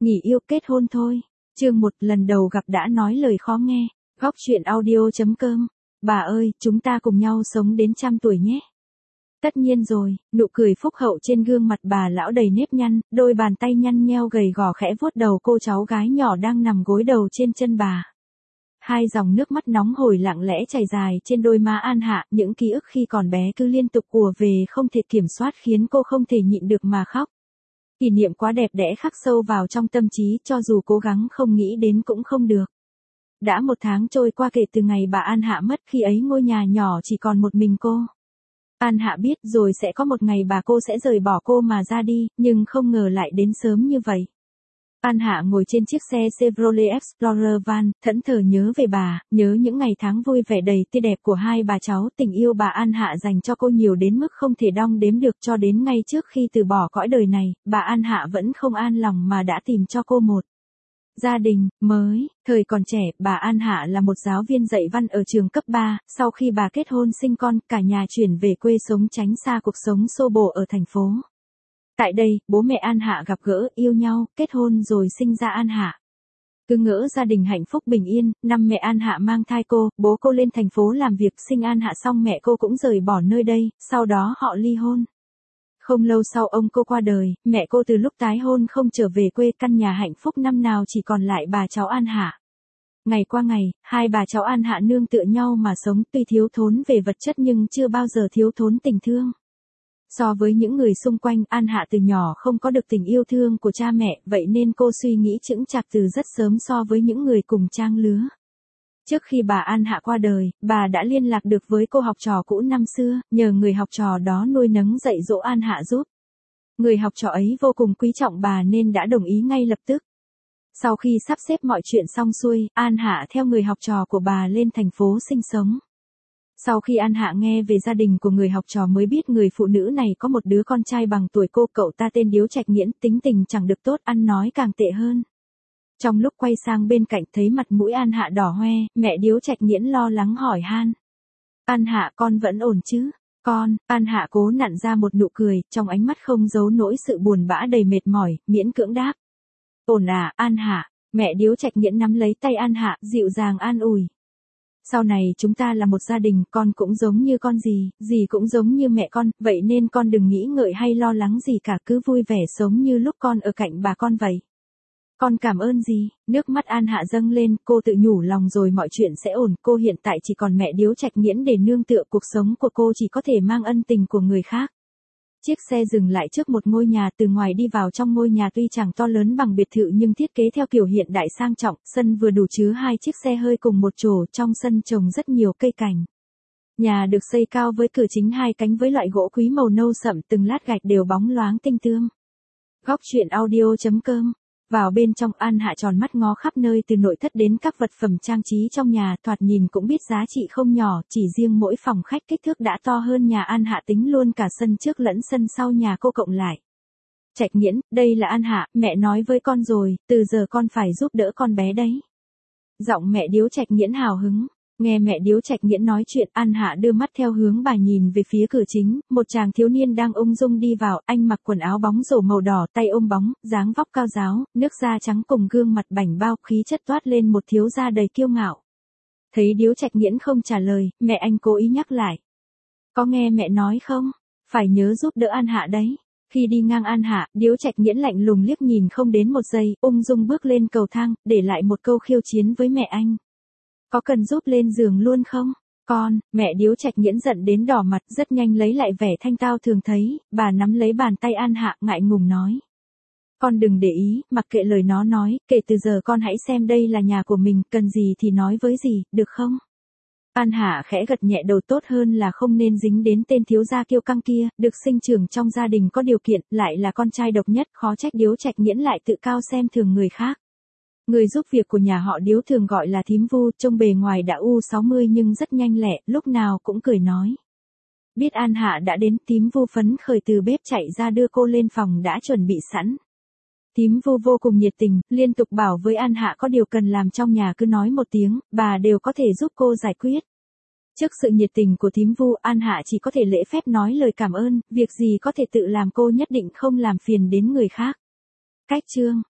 Nghỉ yêu kết hôn thôi. Chương 1 lần đầu gặp đã nói lời khó nghe. Góc chuyện audio.com. Bà ơi, chúng ta cùng nhau sống đến 100 tuổi nhé. Tất nhiên rồi, nụ cười phúc hậu trên gương mặt bà lão đầy nếp nhăn, đôi bàn tay nhăn nheo gầy gò khẽ vuốt đầu cô cháu gái nhỏ đang nằm gối đầu trên chân bà. Hai dòng nước mắt nóng hổi lặng lẽ chảy dài trên đôi má An Hạ, những ký ức khi còn bé cứ liên tục ùa về không thể kiểm soát khiến cô không thể nhịn được mà khóc. Kỷ niệm quá đẹp đẽ khắc sâu vào trong tâm trí, cho dù cố gắng không nghĩ đến cũng không được. Đã 1 tháng trôi qua kể từ ngày bà An Hạ mất, khi ấy ngôi nhà nhỏ chỉ còn một mình cô. An Hạ biết rồi sẽ có một ngày bà cô sẽ rời bỏ cô mà ra đi, nhưng không ngờ lại đến sớm như vậy. An Hạ ngồi trên chiếc xe Chevrolet Explorer van, thẫn thờ nhớ về bà, nhớ những ngày tháng vui vẻ đầy tươi đẹp của hai bà cháu. Tình yêu bà An Hạ dành cho cô nhiều đến mức không thể đong đếm được, cho đến ngay trước khi từ bỏ cõi đời này, bà An Hạ vẫn không an lòng mà đã tìm cho cô một gia đình mới. Thời còn trẻ, bà An Hạ là một giáo viên dạy văn ở trường cấp 3, sau khi bà kết hôn sinh con, cả nhà chuyển về quê sống tránh xa cuộc sống xô bồ ở thành phố. Tại đây, bố mẹ An Hạ gặp gỡ, yêu nhau, kết hôn rồi sinh ra An Hạ. Cứ ngỡ gia đình hạnh phúc bình yên, năm mẹ An Hạ mang thai cô, bố cô lên thành phố làm việc, sinh An Hạ xong mẹ cô cũng rời bỏ nơi đây, sau đó họ ly hôn. Không lâu sau ông cô qua đời, mẹ cô từ lúc tái hôn không trở về quê, căn nhà hạnh phúc năm nào chỉ còn lại bà cháu An Hạ. Ngày qua ngày, hai bà cháu An Hạ nương tựa nhau mà sống, tuy thiếu thốn về vật chất nhưng chưa bao giờ thiếu thốn tình thương. So với những người xung quanh, An Hạ từ nhỏ không có được tình yêu thương của cha mẹ, vậy nên cô suy nghĩ chững chạc từ rất sớm so với những người cùng trang lứa. Trước khi bà An Hạ qua đời, bà đã liên lạc được với cô học trò cũ năm xưa, nhờ người học trò đó nuôi nấng dạy dỗ An Hạ giúp. Người học trò ấy vô cùng quý trọng bà nên đã đồng ý ngay lập tức. Sau khi sắp xếp mọi chuyện xong xuôi, An Hạ theo người học trò của bà lên thành phố sinh sống. Sau khi An Hạ nghe về gia đình của người học trò mới biết người phụ nữ này có một đứa con trai bằng tuổi cô, cậu ta tên Điếu Trạch Nghiễn, tính tình chẳng được tốt, ăn nói càng tệ hơn. Trong lúc quay sang bên cạnh thấy mặt mũi An Hạ đỏ hoe, mẹ Điếu Trạch Nghiễn lo lắng hỏi han. An Hạ, con vẫn ổn chứ? Con, An Hạ cố nặn ra một nụ cười, trong ánh mắt không giấu nỗi sự buồn bã đầy mệt mỏi, miễn cưỡng đáp. Ổn à, An Hạ. Mẹ Điếu Trạch Nghiễn nắm lấy tay An Hạ, dịu dàng an ủi. Sau này chúng ta là một gia đình, con cũng giống như con dì cũng giống như mẹ con, vậy nên con đừng nghĩ ngợi hay lo lắng gì cả, cứ vui vẻ sống như lúc con ở cạnh bà con vậy. Con cảm ơn dì. Nước mắt An Hạ dâng lên, cô tự nhủ lòng rồi mọi chuyện sẽ ổn, cô hiện tại chỉ còn mẹ Điếu Trạch Nghiễn để nương tựa, cuộc sống của cô chỉ có thể mang ân tình của người khác. Chiếc xe dừng lại trước một ngôi nhà, từ ngoài đi vào trong ngôi nhà tuy chẳng to lớn bằng biệt thự nhưng thiết kế theo kiểu hiện đại sang trọng, sân vừa đủ chứa 2 chiếc xe hơi cùng một chỗ, trong sân trồng rất nhiều cây cảnh. Nhà được xây cao với cửa chính 2 cánh với loại gỗ quý màu nâu sậm, từng lát gạch đều bóng loáng tinh tươm. Góc chuyện audio.com. Vào bên trong, An Hạ tròn mắt ngó khắp nơi, từ nội thất đến các vật phẩm trang trí trong nhà, thoạt nhìn cũng biết giá trị không nhỏ, chỉ riêng mỗi phòng khách kích thước đã to hơn nhà An Hạ, tính luôn cả sân trước lẫn sân sau nhà cô cộng lại. Trạch Nghiễn, đây là An Hạ, mẹ nói với con rồi, từ giờ con phải giúp đỡ con bé đấy. Giọng mẹ Điếu Trạch Nghiễn hào hứng. Nghe mẹ Điếu Trạch Nghiễn nói chuyện, An Hạ đưa mắt theo hướng bà nhìn về phía cửa chính, một chàng thiếu niên đang ung dung đi vào, anh mặc quần áo bóng rổ màu đỏ, tay ôm bóng, dáng vóc cao ráo, nước da trắng cùng gương mặt bảnh bao, khí chất toát lên một thiếu gia đầy kiêu ngạo. Thấy Điếu Trạch Nghiễn không trả lời, mẹ anh cố ý nhắc lại. Có nghe mẹ nói không? Phải nhớ giúp đỡ An Hạ đấy. Khi đi ngang An Hạ, Điếu Trạch Nghiễn lạnh lùng liếc nhìn không đến 1 giây, ung dung bước lên cầu thang, để lại một câu khiêu chiến với mẹ anh. Có cần giúp lên giường luôn không? Con, mẹ Điếu Trạch Nghiễn giận đến đỏ mặt, rất nhanh lấy lại vẻ thanh tao thường thấy, bà nắm lấy bàn tay An Hạ, ngại ngùng nói. Con đừng để ý, mặc kệ lời nó nói, kể từ giờ con hãy xem đây là nhà của mình, cần gì thì nói với dì, được không? An Hạ khẽ gật nhẹ đầu, tốt hơn là không nên dính đến tên thiếu gia kiêu căng kia, được sinh trưởng trong gia đình có điều kiện, lại là con trai độc nhất, khó trách Điếu Trạch Nghiễn lại tự cao xem thường người khác. Người giúp việc của nhà họ Điếu thường gọi là thím Vu, trông bề ngoài đã U60 nhưng rất nhanh lẹ, lúc nào cũng cười nói. Biết An Hạ đã đến, thím Vu phấn khởi từ bếp chạy ra đưa cô lên phòng đã chuẩn bị sẵn. Thím Vu vô cùng nhiệt tình, liên tục bảo với An Hạ có điều cần làm trong nhà cứ nói một tiếng, bà đều có thể giúp cô giải quyết. Trước sự nhiệt tình của thím Vu, An Hạ chỉ có thể lễ phép nói lời cảm ơn, việc gì có thể tự làm cô nhất định không làm phiền đến người khác. Cách chương.